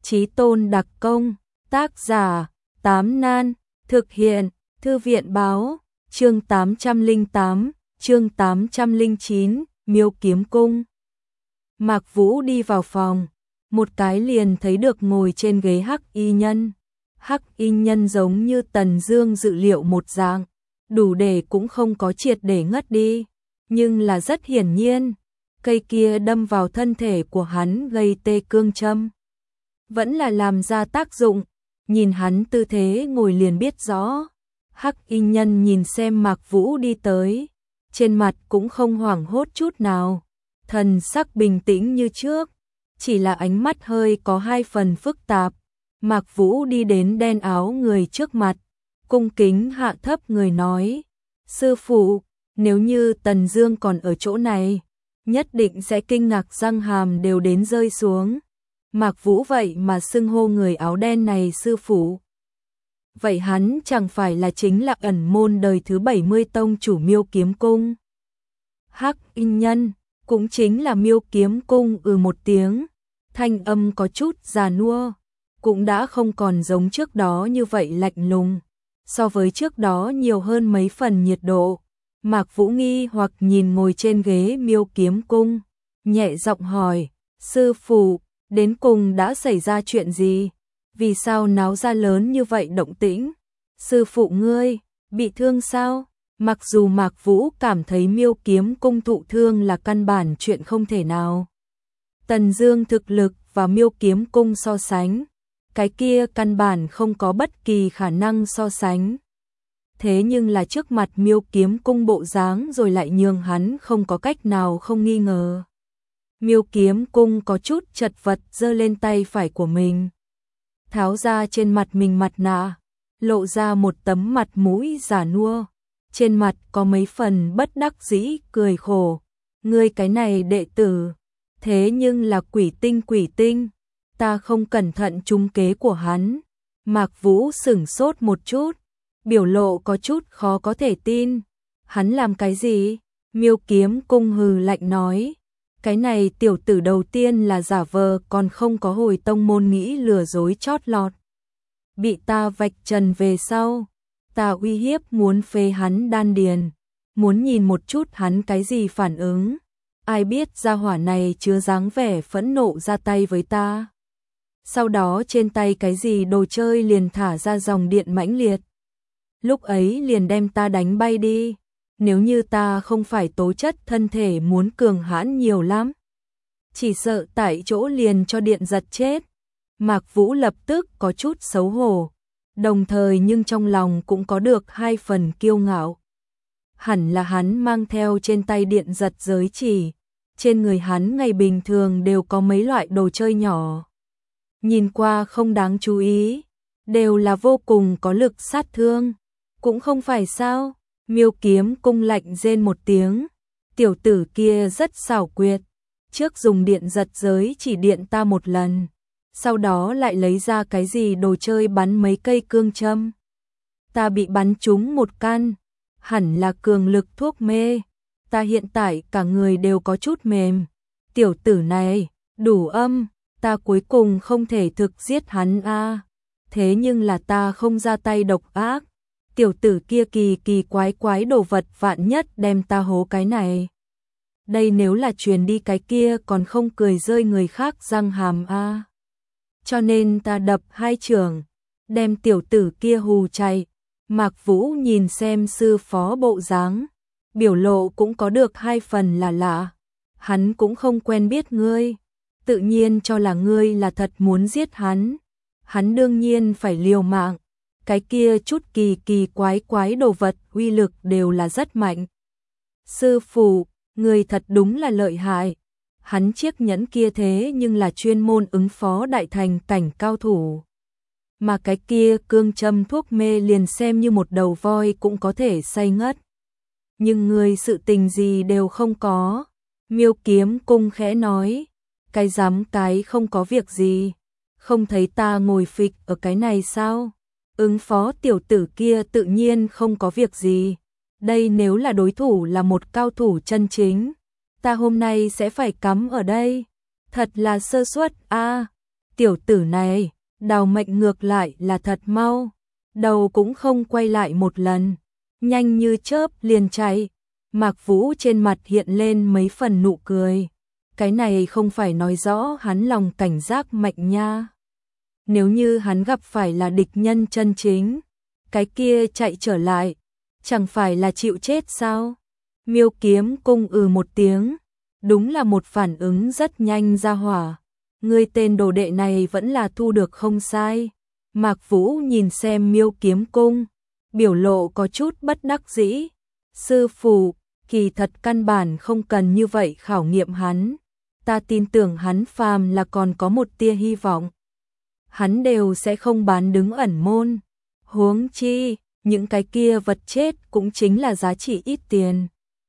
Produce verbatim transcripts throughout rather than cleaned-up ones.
Chí tôn đặc công, tác giả, Tám Nan, thực hiện, Thư viện báo, chương tám trăm lẻ tám, chương tám trăm lẻ chín, Miêu Kiếm Cung. Mạc Vũ đi vào phòng, một cái liền thấy được ngồi trên ghế Hắc Y Nhân. Hắc Y Nhân giống như Tần Dương dự liệu một dạng, đủ để cũng không có triệt để ngất đi, nhưng là rất hiển nhiên, cây kia đâm vào thân thể của hắn gây tê cương châm, vẫn là làm ra tác dụng, nhìn hắn tư thế ngồi liền biết rõ. Hắc Y Nhân nhìn xem Mạc Vũ đi tới, trên mặt cũng không hoảng hốt chút nào, thần sắc bình tĩnh như trước, chỉ là ánh mắt hơi có hai phần phức tạp. Mạc Vũ đi đến đen áo người trước mặt, cung kính hạ thấp người nói: "Sư phụ, nếu như Tần Dương còn ở chỗ này, nhất định sẽ kinh ngạc răng hàm đều đến rơi xuống." Mạc Vũ vậy mà xưng hô người áo đen này sư phụ. Vậy hắn chẳng phải là chính là ẩn môn đời thứ bảy mươi tông chủ Miêu Kiếm Cung? Hắc Y Nhân, cũng chính là Miêu Kiếm Cung, ừ một tiếng, thanh âm có chút già nua, cũng đã không còn giống trước đó như vậy lạnh lùng, so với trước đó nhiều hơn mấy phần nhiệt độ. Mạc Vũ nghi hoặc nhìn ngồi trên ghế Miêu Kiếm Cung, nhẹ giọng hỏi: "Sư phụ, đến cùng đã xảy ra chuyện gì? Vì sao náo ra lớn như vậy động tĩnh? Sư phụ ngươi bị thương sao?" Mặc dù Mạc Vũ cảm thấy Miêu Kiếm Cung thụ thương là căn bản chuyện không thể nào. Tần Dương thực lực và Miêu Kiếm Cung so sánh, cái kia căn bản không có bất kỳ khả năng so sánh. Thế nhưng là trước mặt Miêu Kiếm Cung bộ dáng rồi lại nhường hắn không có cách nào không nghi ngờ. Miêu Kiếm Cung có chút chật vật giơ lên tay phải của mình, tháo ra trên mặt mình mặt nạ, lộ ra một tấm mặt mũi già nua, trên mặt có mấy phần bất đắc dĩ cười khổ: "Ngươi cái này đệ tử, thế nhưng là quỷ tinh quỷ tinh, ta không cẩn thận trúng kế của hắn." Mạc Vũ sửng sốt một chút, biểu lộ có chút khó có thể tin. "Hắn làm cái gì?" Miêu Kiếm Cung hừ lạnh nói: "Cái này tiểu tử đầu tiên là giả vờ, còn không có hồi tông môn nghĩ lừa dối chót lọt. Bị ta vạch trần về sau, ta uy hiếp muốn phế hắn đan điền, muốn nhìn một chút hắn cái gì phản ứng. Ai biết gia hỏa này chứa dáng vẻ phẫn nộ ra tay với ta. Sau đó trên tay cái gì đồ chơi liền thả ra dòng điện mãnh liệt. Lúc ấy liền đem ta đánh bay đi. Nếu như ta không phải tố chất thân thể muốn cường hãn nhiều lắm, chỉ sợ tại chỗ liền cho điện giật chết." Mạc Vũ lập tức có chút xấu hổ, đồng thời nhưng trong lòng cũng có được hai phần kiêu ngạo. Hẳn là hắn mang theo trên tay điện giật giới chỉ, trên người hắn ngày bình thường đều có mấy loại đồ chơi nhỏ, nhìn qua không đáng chú ý, đều là vô cùng có lực sát thương. Cũng không phải sao? Miêu Kiếm Cung lạnh rên một tiếng: "Tiểu tử kia rất xảo quyệt, trước dùng điện giật giới chỉ điện ta một lần, sau đó lại lấy ra cái gì đồ chơi bắn mấy cây cương châm. Ta bị bắn trúng một căn, hẳn là cường lực thuốc mê, ta hiện tại cả người đều có chút mềm. Tiểu tử này, đủ âm, ta cuối cùng không thể thực giết hắn a. Thế nhưng là ta không ra tay độc ác. Tiểu tử kia kỳ kỳ quái quái đồ vật vạn nhất đem ta hố cái này. Đây nếu là truyền đi cái kia còn không cười rơi người khác răng hàm a. Cho nên ta đập hai chưởng, đem tiểu tử kia hù chạy." Mạc Vũ nhìn xem sư phó bộ dáng, biểu lộ cũng có được hai phần là lạ. Hắn cũng không quen biết ngươi, tự nhiên cho là ngươi là thật muốn giết hắn. Hắn đương nhiên phải liều mạng. Cái kia chút kỳ kỳ quái quái đồ vật uy lực đều là rất mạnh. "Sư phụ, người thật đúng là lợi hại." Hắn chiếc nhẫn kia thế nhưng là chuyên môn ứng phó đại thành cảnh cao thủ. Mà cái kia cương châm thuốc mê liền xem như một đầu voi cũng có thể say ngất. Nhưng người sự tình gì đều không có. Miêu Kiếm Cung khẽ nói: "Cái dám cái không có việc gì. Không thấy ta ngồi phịch ở cái này sao? Ứng phó tiểu tử kia tự nhiên không có việc gì. Đây nếu là đối thủ là một cao thủ chân chính, ta hôm nay sẽ phải cắm ở đây. Thật là sơ suất a." tiểu tử này, đào mệnh ngược lại là thật mau, đầu cũng không quay lại một lần, nhanh như chớp liền chạy. Mạc Vũ trên mặt hiện lên mấy phần nụ cười. Cái này không phải nói rõ hắn lòng cảnh giác mạnh nha. Nếu như hắn gặp phải là địch nhân chân chính, cái kia chạy trở lại, chẳng phải là chịu chết sao? Miêu Kiếm Cung ừ một tiếng, đúng là một phản ứng rất nhanh ra hỏa. Ngươi tên đồ đệ này vẫn là thu được không sai. Mạc Vũ nhìn xem Miêu Kiếm Cung, biểu lộ có chút bất đắc dĩ. Sư phụ, kỳ thật căn bản không cần như vậy khảo nghiệm hắn. Ta tin tưởng hắn phàm là còn có một tia hy vọng, hắn đều sẽ không bán đứng ẩn môn. Huống chi, những cái kia vật chết cũng chính là giá trị ít tiền.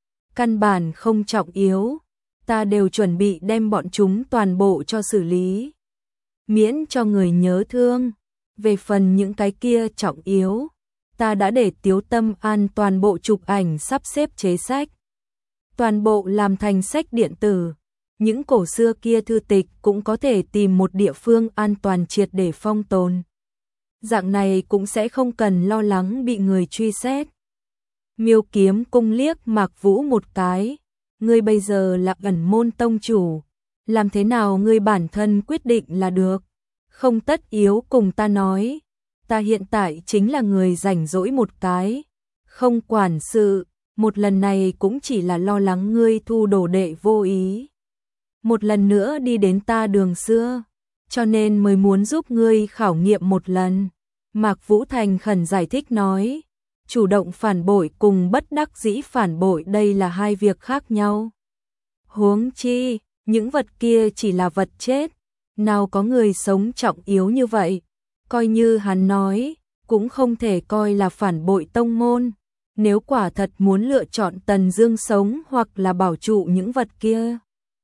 Căn bản không trọng yếu, ta đều chuẩn bị đem bọn chúng toàn bộ cho xử lý. Miễn cho người nhớ thương, về phần những cái kia trọng yếu, ta đã để Tiếu Tâm An toàn bộ chụp ảnh sắp xếp chế sách. Toàn bộ làm thành sách điện tử. Những cổ xưa kia thư tịch cũng có thể tìm một địa phương an toàn triệt để phong tồn. Dạng này cũng sẽ không cần lo lắng bị người truy xét. Miêu Kiếm Cung liếc Mạc Vũ một cái. Ngươi bây giờ là ẩn môn tông chủ. Làm thế nào ngươi bản thân quyết định là được. Không tất yếu cùng ta nói. Ta hiện tại chính là người rảnh rỗi một cái. Không quản sự. Một lần này cũng chỉ là lo lắng ngươi thu đồ đệ vô ý. Một lần nữa đi đến ta đường xưa, cho nên mới muốn giúp ngươi khảo nghiệm một lần. Mạc Vũ thành khẩn giải thích nói, chủ động phản bội cùng bất đắc dĩ phản bội đây là hai việc khác nhau. Huống chi, những vật kia chỉ là vật chết, nào có người sống trọng yếu như vậy, coi như hắn nói, cũng không thể coi là phản bội tông môn. Nếu quả thật muốn lựa chọn Tần Dương sống hoặc là bảo trụ những vật kia,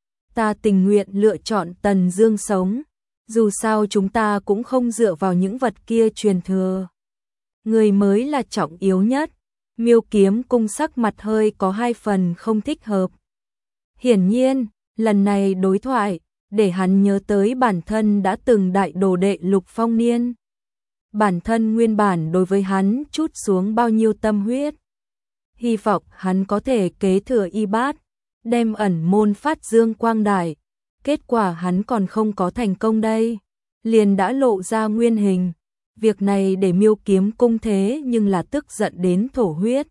ta tình nguyện lựa chọn Tần Dương sống, dù sao chúng ta cũng không dựa vào những vật kia truyền thừa. Người mới là trọng yếu nhất. Miêu Kiếm Cung sắc mặt hơi có hai phần không thích hợp. Hiển nhiên, lần này đối thoại, để hắn nhớ tới bản thân đã từng đại đồ đệ Lục Phong Niên. Bản thân nguyên bản đối với hắn chút xuống bao nhiêu tâm huyết. Hy vọng hắn có thể kế thừa y bát, đem ẩn môn phát dương quang đại. Kết quả hắn còn không có thành công đây, liền đã lộ ra nguyên hình. Việc này để Miêu Kiếm Cung thế nhưng là tức giận đến thổ huyết.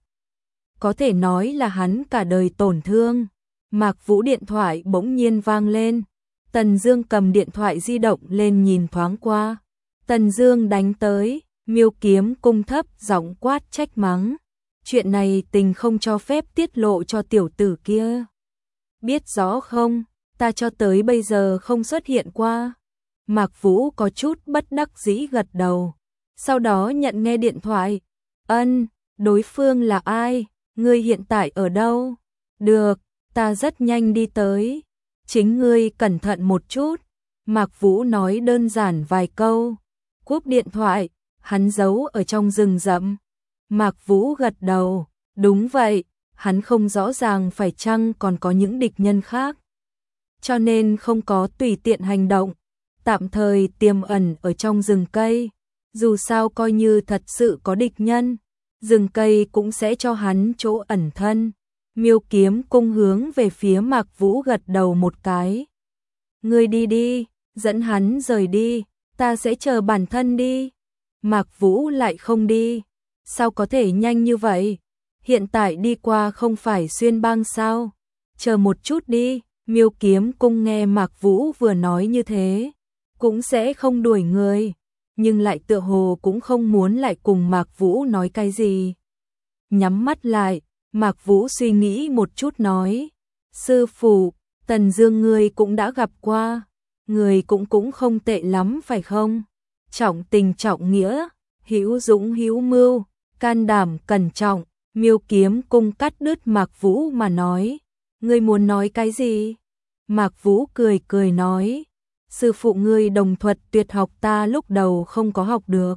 Có thể nói là hắn cả đời tổn thương. Mạc Vũ điện thoại bỗng nhiên vang lên. Tần Dương cầm điện thoại di động lên nhìn thoáng qua. Tần Dương đánh tới, Miêu Kiếm Cung thấp giọng quát trách mắng. Chuyện này tình không cho phép tiết lộ cho tiểu tử kia. Biết rõ không, ta cho tới bây giờ không xuất hiện qua. Mạc Vũ có chút bất đắc dĩ gật đầu. Sau đó nhận nghe điện thoại. Ân, đối phương là ai? Ngươi hiện tại ở đâu? Được, ta rất nhanh đi tới. Chính ngươi cẩn thận một chút. Mạc Vũ nói đơn giản vài câu. Cúp điện thoại, hắn giấu ở trong rừng rậm. Mạc Vũ gật đầu. Đúng vậy, hắn không rõ ràng phải chăng còn có những địch nhân khác. Cho nên không có tùy tiện hành động. Tạm thời tiềm ẩn ở trong rừng cây. Dù sao coi như thật sự có địch nhân, rừng cây cũng sẽ cho hắn chỗ ẩn thân. Miêu Kiếm Cung hướng về phía Mạc Vũ gật đầu một cái. Ngươi đi đi, dẫn hắn rời đi, ta sẽ chờ bản thân đi. Mạc Vũ lại không đi. Sao có thể nhanh như vậy? Hiện tại đi qua không phải xuyên bang sao? Chờ một chút đi. Miêu Kiếm Cung nghe Mạc Vũ vừa nói như thế, cũng sẽ không đuổi người, nhưng lại tựa hồ cũng không muốn lại cùng Mạc Vũ nói cái gì. Nhắm mắt lại, Mạc Vũ suy nghĩ một chút nói, sư phụ, Tần Dương ngươi cũng đã gặp qua, người cũng cũng không tệ lắm phải không? Trọng tình trọng nghĩa, hữu dũng hữu mưu, can đảm cẩn trọng. Miêu Kiếm Cung cắt đứt Mạc Vũ mà nói, ngươi muốn nói cái gì? Mạc Vũ cười cười nói, sư phụ ngươi đồng thuật tuyệt học ta lúc đầu không có học được.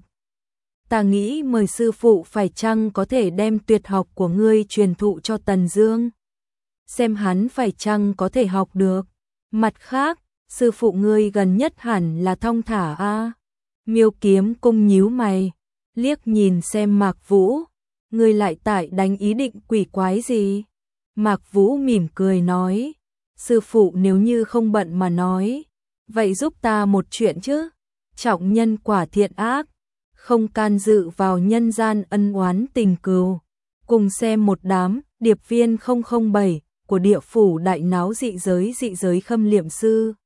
Ta nghĩ mời sư phụ phải chăng có thể đem tuyệt học của ngươi truyền thụ cho Tần Dương, xem hắn phải chăng có thể học được. Mặt khác, sư phụ ngươi gần nhất hẳn là thong thả a. Miêu Kiếm Cung nhíu mày, liếc nhìn xem Mạc Vũ, ngươi lại tại đánh ý định quỷ quái gì? Mạc Vũ mỉm cười nói, sư phụ nếu như không bận mà nói, vậy giúp ta một chuyện chứ, trọng nhân quả thiện ác, không can dự vào nhân gian ân oán tình cừu, cùng xem một đám điệp viên không không bảy của địa phủ đại náo dị giới dị giới Khâm Liệm Sư.